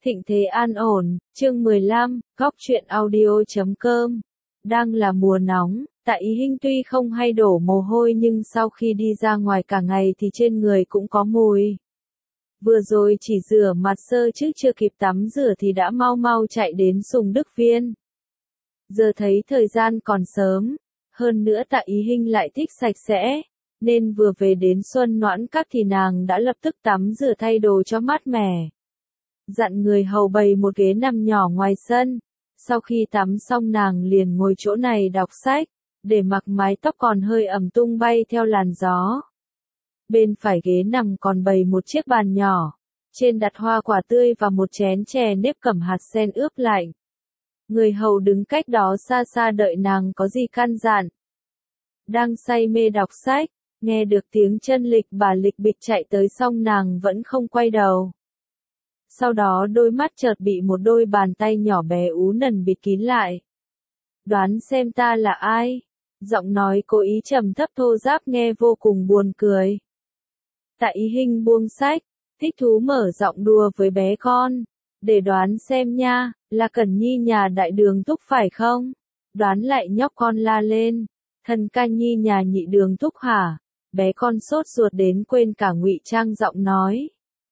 Thịnh thế an ổn, chương 15, góc truyện audio.com. Đang là mùa nóng, Tạ Ý Hinh tuy không hay đổ mồ hôi nhưng sau khi đi ra ngoài cả ngày thì trên người cũng có mùi. Vừa rồi chỉ rửa mặt sơ chứ chưa kịp tắm rửa thì đã mau mau chạy đến Sùng Đức Viên. Giờ thấy thời gian còn sớm, hơn nữa Tạ Ý Hinh lại thích sạch sẽ, nên vừa về đến Xuân Noãn Các thì nàng đã lập tức tắm rửa thay đồ cho mát mẻ. Dặn người hầu bày một ghế nằm nhỏ ngoài sân. Sau khi tắm xong nàng liền ngồi chỗ này đọc sách, để mặc mái tóc còn hơi ẩm tung bay theo làn gió. Bên phải ghế nằm còn bày một chiếc bàn nhỏ, trên đặt hoa quả tươi và một chén chè nếp cẩm hạt sen ướp lạnh. Người hầu đứng cách đó xa xa đợi nàng có gì căn dặn. Đang say mê đọc sách, nghe được tiếng chân lịch bà lịch bịch chạy tới xong nàng vẫn không quay đầu. Sau đó đôi mắt chợt bị một đôi bàn tay nhỏ bé ú nần bịt kín lại. Đoán xem ta là ai? Giọng nói cố ý trầm thấp thô ráp nghe vô cùng buồn cười. Tạ Ý Hinh buông sách, thích thú mở giọng đùa với bé con. Để đoán xem nha, là Cẩn Nhi nhà đại đường thúc phải không? Đoán lại nhóc con la lên. Thần ca nhi nhà nhị đường thúc hả? Bé con sốt ruột đến quên cả ngụy trang giọng nói.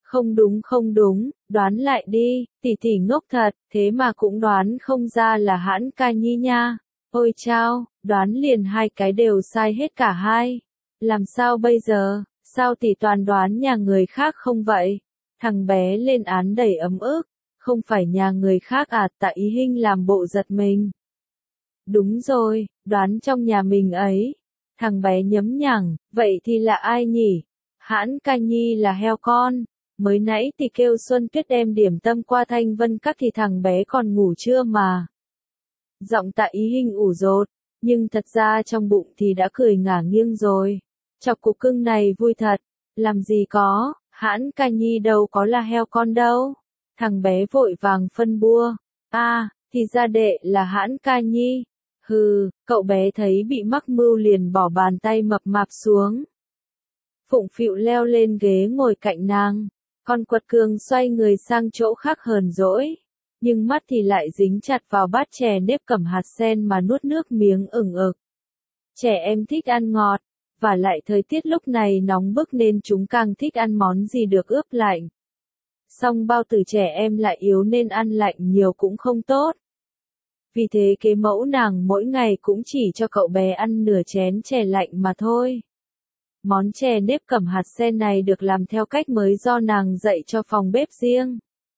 Không đúng, đoán lại đi, tỷ tỷ ngốc thật, thế mà cũng đoán không ra là Hãn Ca Nhi nha. Ôi chao, đoán liền hai cái đều sai hết cả hai. Làm sao bây giờ, sao tỷ toàn đoán nhà người khác không vậy? Thằng bé lên án đầy ấm ức, không phải nhà người khác à? Tạ Ý Hinh làm bộ giật mình. Đúng rồi, đoán trong nhà mình ấy. Thằng bé nhấm nhẳng, vậy thì là ai nhỉ? Hãn Ca Nhi là heo con. Mới nãy thì kêu Xuân Tuyết đem điểm tâm qua Thanh Vân Các thì thằng bé còn ngủ trưa mà. Giọng Tạ Ý Hinh ủ dột, nhưng thật ra trong bụng thì đã cười ngả nghiêng rồi. Chọc cục cưng này vui thật, làm gì có, Hãn Ca Nhi đâu có là heo con đâu. Thằng bé vội vàng phân bua, thì ra đệ là Hãn Ca Nhi. Hừ, cậu bé thấy bị mắc mưu liền bỏ bàn tay mập mạp xuống. Phụng phịu leo lên ghế ngồi cạnh nàng. Con quật cường xoay người sang chỗ khác hờn dỗi, nhưng mắt thì lại dính chặt vào bát chè nếp cẩm hạt sen mà nuốt nước miếng ửng ực. Trẻ em thích ăn ngọt, và lại thời tiết lúc này nóng bức nên chúng càng thích ăn món gì được ướp lạnh. Song bao tử trẻ em lại yếu nên ăn lạnh nhiều cũng không tốt. Vì thế kế mẫu nàng mỗi ngày cũng chỉ cho cậu bé ăn nửa chén chè lạnh mà thôi. Món chè nếp cẩm hạt sen này được làm theo cách mới do nàng dạy cho phòng bếp riêng.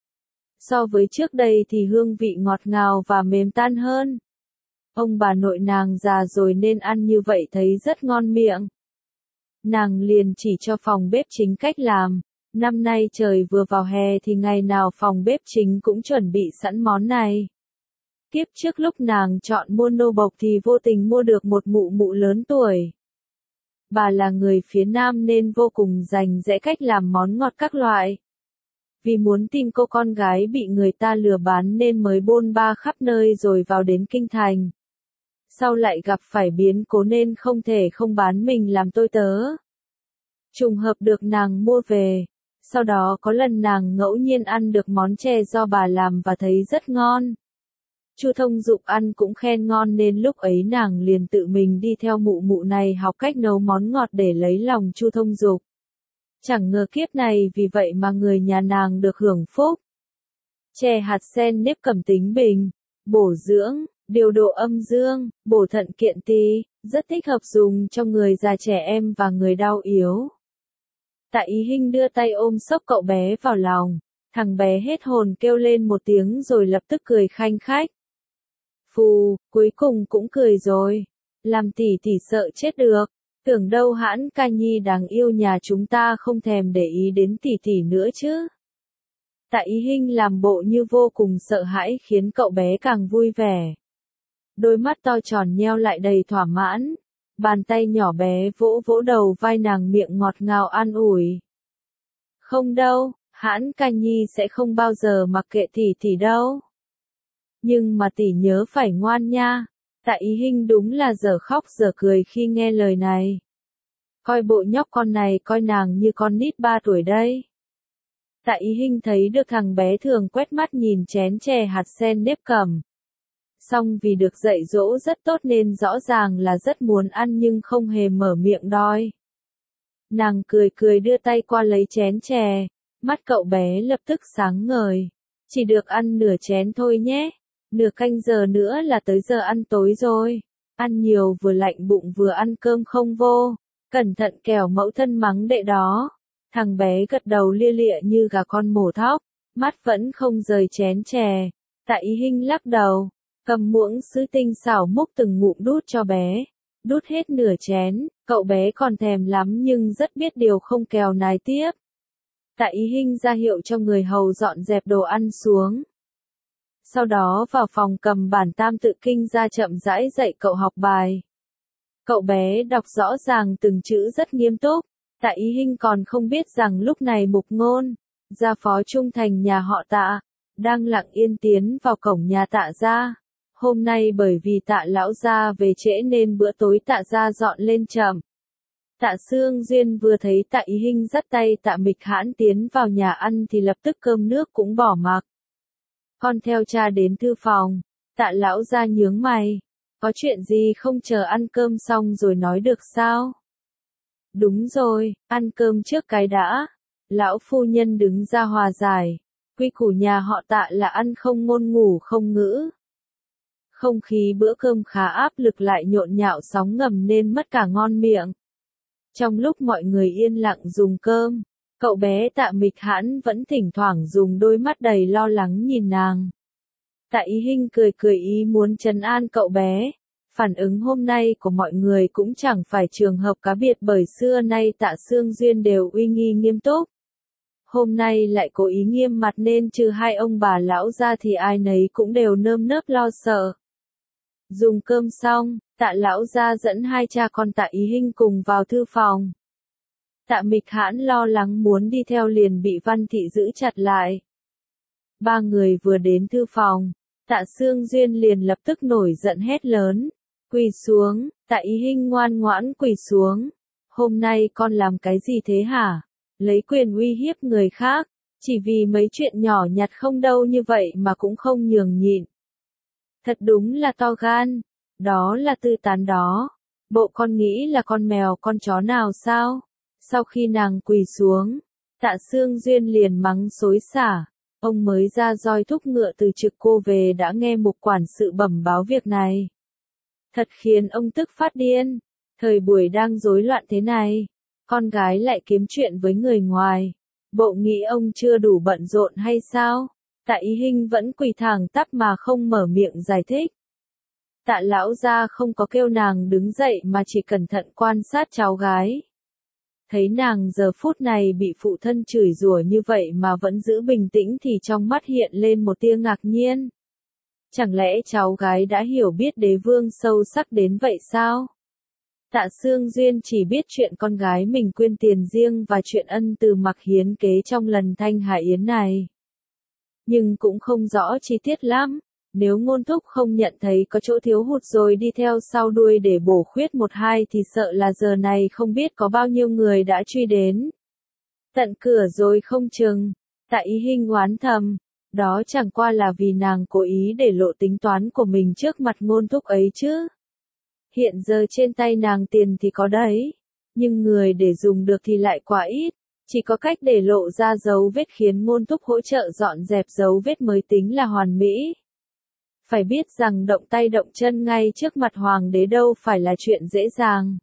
So với trước đây thì hương vị ngọt ngào và mềm tan hơn. Ông bà nội nàng già rồi nên ăn như vậy thấy rất ngon miệng. Nàng liền chỉ cho phòng bếp chính cách làm. Năm nay trời vừa vào hè thì ngày nào phòng bếp chính cũng chuẩn bị sẵn món này. Kiếp trước lúc nàng chọn mua nô bộc thì vô tình mua được một mụ mụ lớn tuổi. Bà là người phía Nam nên vô cùng rành rẽ cách làm món ngọt các loại. Vì muốn tìm cô con gái bị người ta lừa bán nên mới bôn ba khắp nơi rồi vào đến kinh thành. Sau lại gặp phải biến cố nên không thể không bán mình làm tôi tớ. Trùng hợp được nàng mua về. Sau đó có lần nàng ngẫu nhiên ăn được món chè do bà làm và thấy rất ngon. Chu Thông Dục ăn cũng khen ngon nên lúc ấy nàng liền tự mình đi theo mụ mụ này học cách nấu món ngọt để lấy lòng Chu Thông Dục. Chẳng ngờ kiếp này vì vậy mà người nhà nàng được hưởng phúc. Chè hạt sen nếp cẩm tính bình, bổ dưỡng, điều độ âm dương, bổ thận kiện tỳ, rất thích hợp dùng cho người già trẻ em và người đau yếu. Tạ Ý Hinh đưa tay ôm xốc cậu bé vào lòng, thằng bé hết hồn kêu lên một tiếng rồi lập tức cười khanh khách. Phù, cuối cùng cũng cười rồi. Làm tỷ tỷ sợ chết được. Tưởng đâu Hãn Ca Nhi đáng yêu nhà chúng ta không thèm để ý đến tỷ tỷ nữa chứ. Tạ Ý Hinh làm bộ như vô cùng sợ hãi khiến cậu bé càng vui vẻ. Đôi mắt to tròn nheo lại đầy thỏa mãn. Bàn tay nhỏ bé vỗ vỗ đầu vai nàng miệng ngọt ngào an ủi. Không đâu, Hãn Ca Nhi sẽ không bao giờ mặc kệ tỷ tỷ đâu. Nhưng mà tỷ nhớ phải ngoan nha. Tạ Ý Hinh đúng là dở khóc dở cười khi nghe lời này. Coi bộ nhóc con này coi nàng như con nít 3 tuổi đây. Tạ Ý Hinh thấy được thằng bé thường quét mắt nhìn chén chè hạt sen nếp cầm. Xong vì được dạy dỗ rất tốt nên rõ ràng là rất muốn ăn nhưng không hề mở miệng đòi. Nàng cười cười đưa tay qua lấy chén chè, mắt cậu bé lập tức sáng ngời. Chỉ được ăn nửa chén thôi nhé, nửa canh giờ nữa là tới giờ ăn tối rồi. Ăn nhiều vừa lạnh bụng vừa ăn cơm không vô, cẩn thận kẻo mẫu thân mắng đệ đó. Thằng bé gật đầu lia lịa như gà con mổ thóc, mắt vẫn không rời chén chè. Tạ Ý Hinh lắc đầu, cầm muỗng sứ tinh xảo múc từng ngụm đút cho bé. Đút hết nửa chén, cậu bé còn thèm lắm nhưng rất biết điều không kèo nài tiếp. Tạ Ý Hinh ra hiệu cho người hầu dọn dẹp đồ ăn xuống. Sau đó vào phòng cầm bản tam tự kinh ra chậm rãi dạy cậu học bài. Cậu bé đọc rõ ràng từng chữ rất nghiêm túc. Tạ Ý Hinh còn không biết rằng lúc này Mục Ngôn, gia phó trung thành nhà họ Tạ, đang lặng yên tiến vào cổng nhà Tạ gia. Hôm nay bởi vì Tạ lão gia về trễ nên bữa tối Tạ gia dọn lên chậm. Tạ Sương Duyên vừa thấy Tạ Ý Hinh dắt tay Tạ Mịch Hãn tiến vào nhà ăn thì lập tức cơm nước cũng bỏ mặc. Con theo cha đến thư phòng. Tạ lão gia nhướng mày. Có chuyện gì không chờ ăn cơm xong rồi nói được sao? Đúng rồi, ăn cơm trước cái đã. Lão phu nhân đứng ra hòa giải. Quy củ nhà họ Tạ là ăn không ngôn ngủ không ngữ. Không khí bữa cơm khá áp lực lại nhộn nhạo sóng ngầm nên mất cả ngon miệng. Trong lúc mọi người yên lặng dùng cơm, cậu bé Tạ Mịch Hãn vẫn thỉnh thoảng dùng đôi mắt đầy lo lắng nhìn nàng. Tạ Ý Hinh cười cười ý muốn trấn an cậu bé. Phản ứng hôm nay của mọi người cũng chẳng phải trường hợp cá biệt bởi xưa nay Tạ Sương Duyên đều uy nghi nghiêm túc. Hôm nay lại cố ý nghiêm mặt nên trừ hai ông bà lão ra thì ai nấy cũng đều nơm nớp lo sợ. Dùng cơm xong, Tạ lão gia dẫn hai cha con Tạ Ý Hinh cùng vào thư phòng. Tạ Mịch Hãn lo lắng muốn đi theo liền bị Văn Thị giữ chặt lại. Ba người vừa đến thư phòng, Tạ Sương Duyên liền lập tức nổi giận hét lớn. Quỳ xuống, Tạ Ý Hinh ngoan ngoãn quỳ xuống. Hôm nay con làm cái gì thế hả? Lấy quyền uy hiếp người khác, chỉ vì mấy chuyện nhỏ nhặt không đâu như vậy mà cũng không nhường nhịn. Thật đúng là to gan, đó là tư tán đó. Bộ con nghĩ là con mèo con chó nào sao? Sau khi nàng quỳ xuống, Tạ Sương Duyên liền mắng xối xả. Ông mới ra roi thúc ngựa từ Trực Cô về đã nghe Mục quản sự bẩm báo việc này. Thật khiến ông tức phát điên. Thời buổi đang rối loạn thế này, con gái lại kiếm chuyện với người ngoài. Bộ nghĩ ông chưa đủ bận rộn hay sao? Tạ Ý Hinh vẫn quỳ thẳng tắp mà không mở miệng giải thích. Tạ lão gia không có kêu nàng đứng dậy mà chỉ cẩn thận quan sát cháu gái. Thấy nàng giờ phút này bị phụ thân chửi rủa như vậy mà vẫn giữ bình tĩnh thì trong mắt hiện lên một tia ngạc nhiên. Chẳng lẽ cháu gái đã hiểu biết đế vương sâu sắc đến vậy sao? Tạ Sương Duyên chỉ biết chuyện con gái mình quyên tiền riêng và chuyện ân từ Mặc hiến kế trong lần Thanh Hà Yến này. Nhưng cũng không rõ chi tiết lắm. Nếu Ngôn thúc không nhận thấy có chỗ thiếu hụt rồi đi theo sau đuôi để bổ khuyết một hai thì sợ là giờ này không biết có bao nhiêu người đã truy đến. Tận cửa rồi không chừng. Tạ Ý Hinh oán thầm. Đó chẳng qua là vì nàng cố ý để lộ tính toán của mình trước mặt Ngôn thúc ấy chứ. Hiện giờ trên tay nàng tiền thì có đấy. Nhưng người để dùng được thì lại quá ít. Chỉ có cách để lộ ra dấu vết khiến Ngôn thúc hỗ trợ dọn dẹp dấu vết mới tính là hoàn mỹ. Phải biết rằng động tay động chân ngay trước mặt hoàng đế đâu phải là chuyện dễ dàng.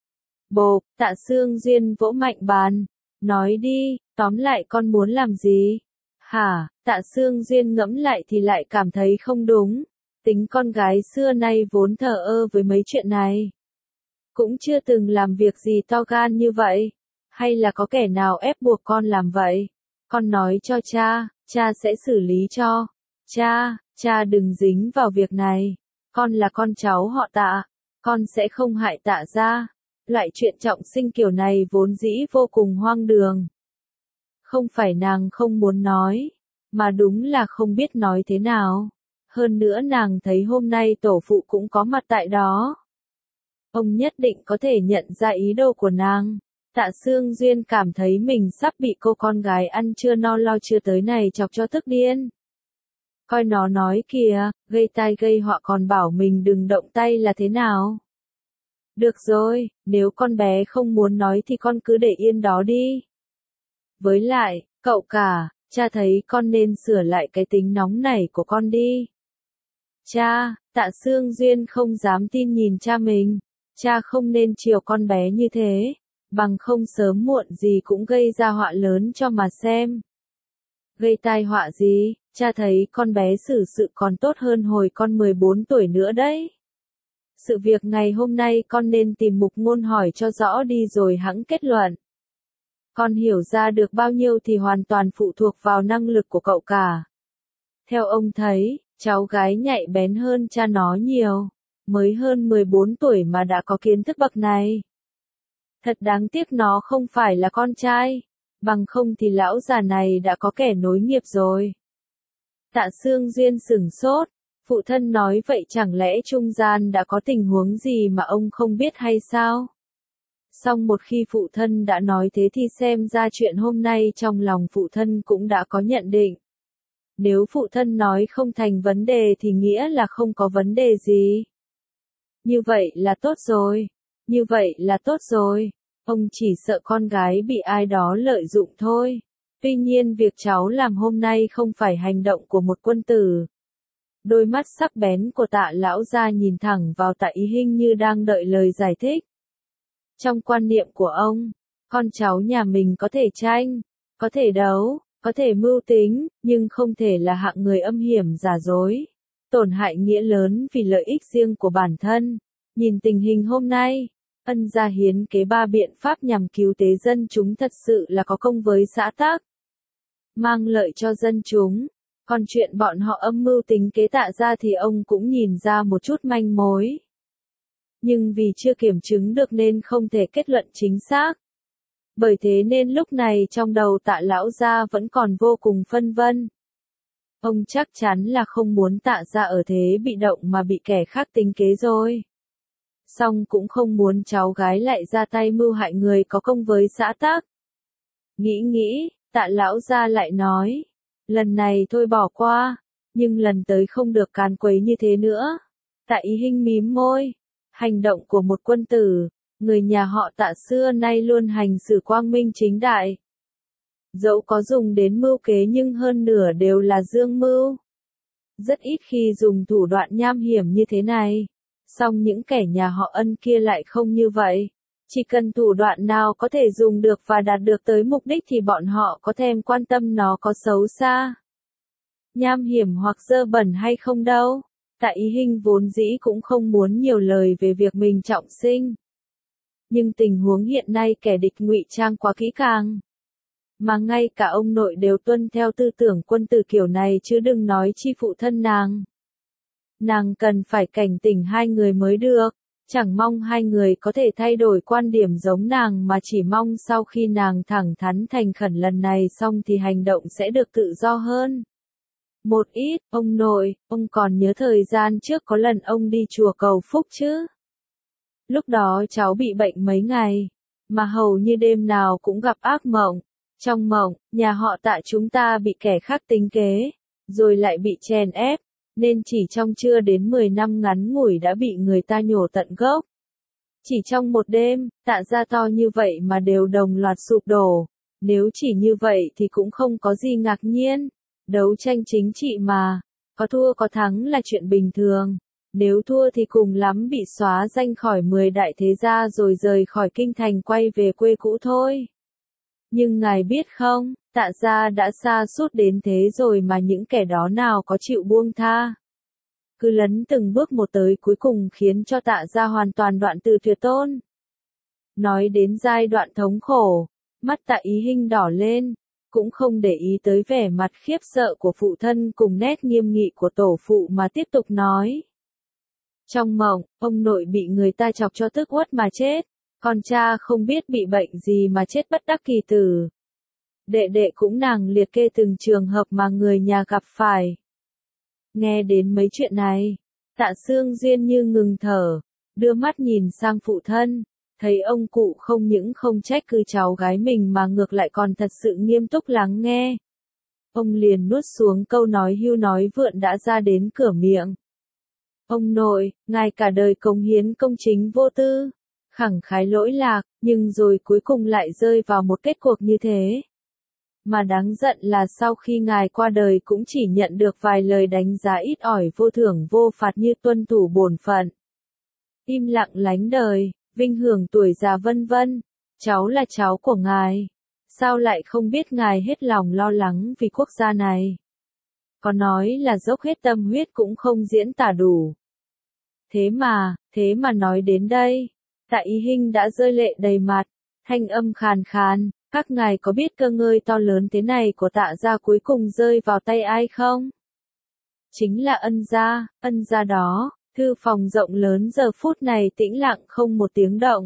Bộp, Tạ Sương Duyên vỗ mạnh bàn. Nói đi, tóm lại con muốn làm gì? Hả, Tạ Sương Duyên ngẫm lại thì lại cảm thấy không đúng. Tính con gái xưa nay vốn thờ ơ với mấy chuyện này. Cũng chưa từng làm việc gì to gan như vậy. Hay là có kẻ nào ép buộc con làm vậy? Con nói cho cha sẽ xử lý cho. Cha đừng dính vào việc này. Con là con cháu họ Tạ. Con sẽ không hại Tạ gia. Loại chuyện trọng sinh kiểu này vốn dĩ vô cùng hoang đường. Không phải nàng không muốn nói, mà đúng là không biết nói thế nào. Hơn nữa nàng thấy hôm nay tổ phụ cũng có mặt tại đó. Ông nhất định có thể nhận ra ý đồ của nàng. Tạ Sương Duyên cảm thấy mình sắp bị cô con gái ăn chưa no lo chưa tới này chọc cho tức điên. Coi nó nói kìa, gây tai gây họa còn bảo mình đừng động tay là thế nào. Được rồi, nếu con bé không muốn nói thì con cứ để yên đó đi. Với lại, cậu cả, cha thấy con nên sửa lại cái tính nóng nảy của con đi. Cha, Tạ Sương Duyên không dám tin nhìn cha mình. Cha không nên chiều con bé như thế, bằng không sớm muộn gì cũng gây ra họa lớn cho mà xem. Gây tai họa gì, cha thấy con bé xử sự còn tốt hơn hồi con 14 tuổi nữa đấy. Sự việc ngày hôm nay con nên tìm mục ngôn hỏi cho rõ đi rồi hẵng kết luận. Con hiểu ra được bao nhiêu thì hoàn toàn phụ thuộc vào năng lực của cậu cả. Theo ông thấy, cháu gái nhạy bén hơn cha nó nhiều, mới hơn 14 tuổi mà đã có kiến thức bậc này. Thật đáng tiếc nó không phải là con trai, bằng không thì lão già này đã có kẻ nối nghiệp rồi. Tạ Sương Duyên sửng sốt, phụ thân nói vậy chẳng lẽ trung gian đã có tình huống gì mà ông không biết hay sao? Song một khi phụ thân đã nói thế thì xem ra chuyện hôm nay trong lòng phụ thân cũng đã có nhận định. Nếu phụ thân nói không thành vấn đề thì nghĩa là không có vấn đề gì. Như vậy là tốt rồi. Như vậy là tốt rồi. Ông chỉ sợ con gái bị ai đó lợi dụng thôi. Tuy nhiên việc cháu làm hôm nay không phải hành động của một quân tử. Đôi mắt sắc bén của Tạ lão gia nhìn thẳng vào Tạ Ý Hinh như đang đợi lời giải thích. Trong quan niệm của ông, con cháu nhà mình có thể tranh, có thể đấu, có thể mưu tính, nhưng không thể là hạng người âm hiểm giả dối, tổn hại nghĩa lớn vì lợi ích riêng của bản thân. Nhìn tình hình hôm nay, Ân gia hiến kế 3 biện pháp nhằm cứu tế dân chúng thật sự là có công với xã tắc, mang lợi cho dân chúng. Còn chuyện bọn họ âm mưu tính kế Tạ gia thì ông cũng nhìn ra một chút manh mối. Nhưng vì chưa kiểm chứng được nên không thể kết luận chính xác. Bởi thế nên lúc này trong đầu Tạ lão gia vẫn còn vô cùng phân vân. Ông chắc chắn là không muốn Tạ gia ở thế bị động mà bị kẻ khác tính kế rồi. Song cũng không muốn cháu gái lại ra tay mưu hại người có công với xã tắc. Nghĩ, Tạ lão gia lại nói, lần này thôi bỏ qua, nhưng lần tới không được càn quấy như thế nữa. Tạ Ý Hinh mím môi, hành động của một quân tử, người nhà họ Tạ xưa nay luôn hành xử quang minh chính đại. Dẫu có dùng đến mưu kế nhưng hơn nửa đều là dương mưu. Rất ít khi dùng thủ đoạn nham hiểm như thế này. Song những kẻ nhà họ Ân kia lại không như vậy. Chỉ cần thủ đoạn nào có thể dùng được và đạt được tới mục đích thì bọn họ có thèm quan tâm nó có xấu xa, nham hiểm hoặc dơ bẩn hay không đâu. Tạ Ý Hinh vốn dĩ cũng không muốn nhiều lời về việc mình trọng sinh. Nhưng tình huống hiện nay kẻ địch ngụy trang quá kỹ càng. Mà ngay cả ông nội đều tuân theo tư tưởng quân tử kiểu này chứ đừng nói chi phụ thân nàng. Nàng cần phải cảnh tỉnh hai người mới được, chẳng mong hai người có thể thay đổi quan điểm giống nàng mà chỉ mong sau khi nàng thẳng thắn thành khẩn lần này xong thì hành động sẽ được tự do hơn. Một ít, ông nội, ông còn nhớ thời gian trước có lần ông đi chùa cầu phúc chứ? Lúc đó cháu bị bệnh mấy ngày, mà hầu như đêm nào cũng gặp ác mộng. Trong mộng, nhà họ Tạ chúng ta bị kẻ khác tính kế, rồi lại bị chèn ép, nên chỉ trong chưa đến 10 năm ngắn ngủi đã bị người ta nhổ tận gốc. Chỉ trong một đêm, Tạ gia to như vậy mà đều đồng loạt sụp đổ. Nếu chỉ như vậy thì cũng không có gì ngạc nhiên. Đấu tranh chính trị mà, có thua có thắng là chuyện bình thường. Nếu thua thì cùng lắm bị xóa danh khỏi 10 đại thế gia rồi rời khỏi kinh thành quay về quê cũ thôi. Nhưng ngài biết không, Tạ gia đã sa sút đến thế rồi mà những kẻ đó nào có chịu buông tha. Cứ lấn từng bước một tới cuối cùng khiến cho Tạ gia hoàn toàn đoạn từ tuyệt tôn. Nói đến giai đoạn thống khổ, mắt Tạ Ý Hinh đỏ lên, cũng không để ý tới vẻ mặt khiếp sợ của phụ thân cùng nét nghiêm nghị của tổ phụ mà tiếp tục nói. Trong mộng, ông nội bị người ta chọc cho tức uất mà chết, còn cha không biết bị bệnh gì mà chết bất đắc kỳ tử. Đệ đệ cũng nàng liệt kê từng trường hợp mà người nhà gặp phải. Nghe đến mấy chuyện này, Tạ Sương Duyên như ngừng thở, đưa mắt nhìn sang phụ thân, Thấy ông cụ không những không trách cứ cháu gái mình mà ngược lại còn thật sự nghiêm túc lắng nghe. Ông liền nuốt xuống câu nói hưu nói vượn đã ra đến cửa miệng. Ông nội, ngài cả đời cống hiến công chính vô tư, khẳng khái lỗi lạc, nhưng rồi cuối cùng lại rơi vào một kết cuộc như thế. Mà đáng giận là sau khi ngài qua đời cũng chỉ nhận được vài lời đánh giá ít ỏi vô thưởng vô phạt như tuân thủ bổn phận, im lặng lánh đời, vinh hưởng tuổi già vân vân. Cháu là cháu của ngài, sao lại không biết ngài hết lòng lo lắng vì quốc gia này? Có nói là dốc hết tâm huyết cũng không diễn tả đủ. Thế mà nói đến đây, Tạ Ý Hinh đã rơi lệ đầy mặt, thanh âm khàn khàn, các ngài có biết cơ ngơi to lớn thế này của Tạ gia cuối cùng rơi vào tay ai không? Chính là ân gia đó. Thư phòng rộng lớn giờ phút này tĩnh lặng không một tiếng động.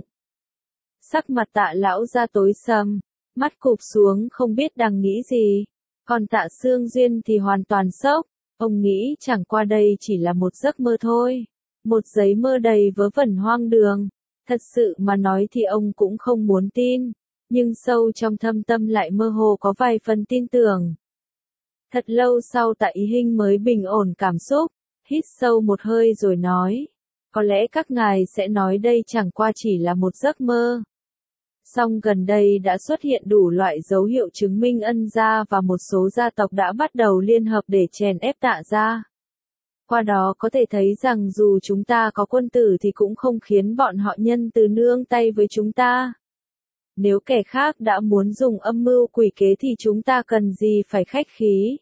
Sắc mặt Tạ lão gia tối sầm, mắt cụp xuống không biết đang nghĩ gì. Còn Tạ Sương Duyên thì hoàn toàn sốc, ông nghĩ chẳng qua đây chỉ là một giấc mơ thôi. Một giấc mơ đầy vớ vẩn hoang đường. Thật sự mà nói thì ông cũng không muốn tin, nhưng sâu trong thâm tâm lại mơ hồ có vài phần tin tưởng. Thật lâu sau Tạ Ý Hinh mới bình ổn cảm xúc, hít sâu một hơi rồi nói, có lẽ các ngài sẽ nói đây chẳng qua chỉ là một giấc mơ. Song gần đây đã xuất hiện đủ loại dấu hiệu chứng minh ân gia và một số gia tộc đã bắt đầu liên hợp để chèn ép Tạ gia. Qua đó có thể thấy rằng dù chúng ta có quân tử thì cũng không khiến bọn họ nhân từ nương tay với chúng ta. Nếu kẻ khác đã muốn dùng âm mưu quỷ kế thì chúng ta cần gì phải khách khí.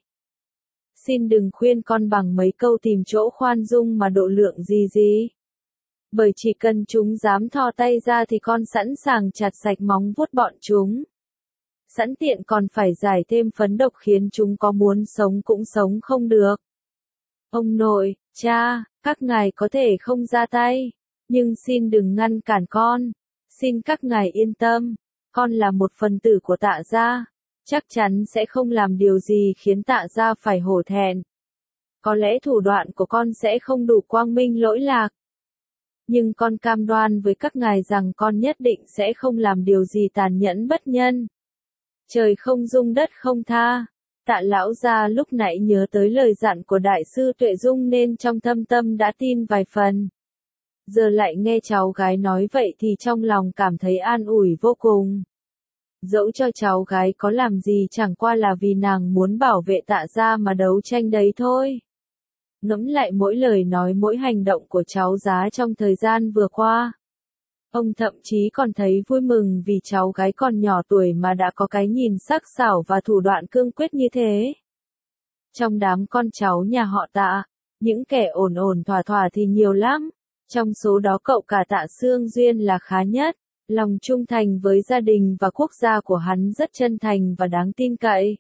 Xin đừng khuyên con bằng mấy câu tìm chỗ khoan dung mà độ lượng gì. Bởi chỉ cần chúng dám thò tay ra thì con sẵn sàng chặt sạch móng vuốt bọn chúng. Sẵn tiện còn phải giải thêm phấn độc khiến chúng có muốn sống cũng sống không được. Ông nội, cha, các ngài có thể không ra tay, nhưng xin đừng ngăn cản con. Xin các ngài yên tâm, con là một phần tử của Tạ gia, chắc chắn sẽ không làm điều gì khiến Tạ gia phải hổ thẹn. Có lẽ thủ đoạn của con sẽ không đủ quang minh lỗi lạc, nhưng con cam đoan với các ngài rằng con nhất định sẽ không làm điều gì tàn nhẫn bất nhân. Trời không dung đất không tha. Tạ lão gia lúc nãy nhớ tới lời dặn của đại sư Tuệ Dung nên trong thâm tâm đã tin vài phần. Giờ lại nghe cháu gái nói vậy thì trong lòng cảm thấy an ủi vô cùng. Dẫu cho cháu gái có làm gì chẳng qua là vì nàng muốn bảo vệ Tạ gia mà đấu tranh đấy thôi. Ngẫm lại mỗi lời nói mỗi hành động của cháu giá trong thời gian vừa qua. Ông thậm chí còn thấy vui mừng vì cháu gái còn nhỏ tuổi mà đã có cái nhìn sắc sảo và thủ đoạn cương quyết như thế. Trong đám con cháu nhà họ Tạ, những kẻ ổn ổn thỏa thỏa thì nhiều lắm. Trong số đó cậu cả Tạ Sương Duyên là khá nhất. Lòng trung thành với gia đình và quốc gia của hắn rất chân thành và đáng tin cậy.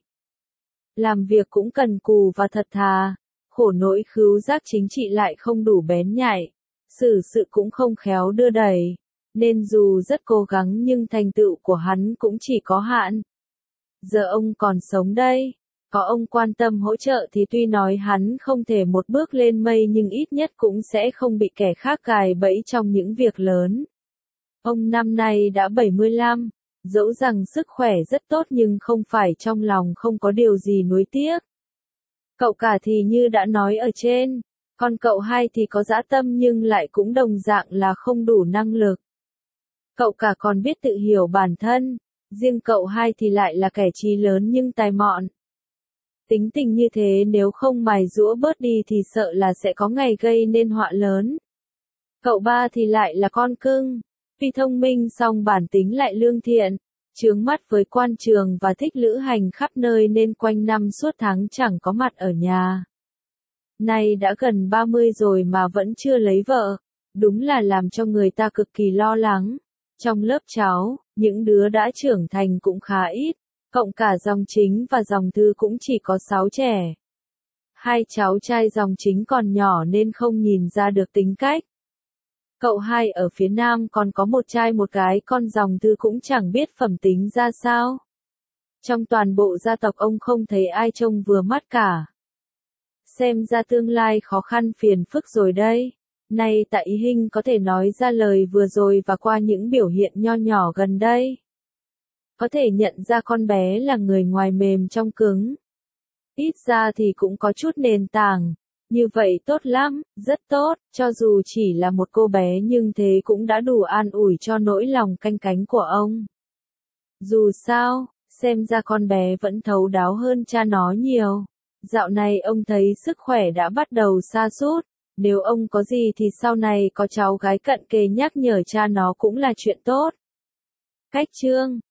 Làm việc cũng cần cù và thật thà. Khổ nỗi khứu giác chính trị lại không đủ bén nhạy. Xử sự cũng không khéo đưa đẩy. Nên dù rất cố gắng nhưng thành tựu của hắn cũng chỉ có hạn. Giờ ông còn sống đây, có ông quan tâm hỗ trợ thì tuy nói hắn không thể một bước lên mây nhưng ít nhất cũng sẽ không bị kẻ khác gài bẫy trong những việc lớn. Ông năm nay đã 75, dẫu rằng sức khỏe rất tốt nhưng không phải trong lòng không có điều gì nuối tiếc. Cậu cả thì như đã nói ở trên, còn cậu hai thì có dã tâm nhưng lại cũng đồng dạng là không đủ năng lực. Cậu cả còn biết tự hiểu bản thân, riêng cậu hai thì lại là kẻ trí lớn nhưng tài mọn. Tính tình như thế nếu không mài giũa bớt đi thì sợ là sẽ có ngày gây nên họa lớn. Cậu ba thì lại là con cưng, tuy thông minh song bản tính lại lương thiện, chướng mắt với quan trường và thích lữ hành khắp nơi nên quanh năm suốt tháng chẳng có mặt ở nhà. Nay đã gần 30 rồi mà vẫn chưa lấy vợ, đúng là làm cho người ta cực kỳ lo lắng. Trong lớp cháu, những đứa đã trưởng thành cũng khá ít, cộng cả dòng chính và dòng thư cũng chỉ có 6 trẻ. Hai cháu trai dòng chính còn nhỏ nên không nhìn ra được tính cách. Cậu hai ở phía nam còn có một trai một gái, con dòng thư cũng chẳng biết phẩm tính ra sao. Trong toàn bộ gia tộc ông không thấy ai trông vừa mắt cả. Xem ra tương lai khó khăn phiền phức rồi đây. Nay Tạ Ý Hinh có thể nói ra lời vừa rồi và qua những biểu hiện nho nhỏ gần đây, có thể nhận ra con bé là người ngoài mềm trong cứng. Ít ra thì cũng có chút nền tảng. Như vậy tốt lắm, rất tốt, cho dù chỉ là một cô bé nhưng thế cũng đã đủ an ủi cho nỗi lòng canh cánh của ông. Dù sao, xem ra con bé vẫn thấu đáo hơn cha nó nhiều. Dạo này ông thấy sức khỏe đã bắt đầu sa sút, nếu ông có gì thì sau này có cháu gái cận kề nhắc nhở cha nó cũng là chuyện tốt. Cách chương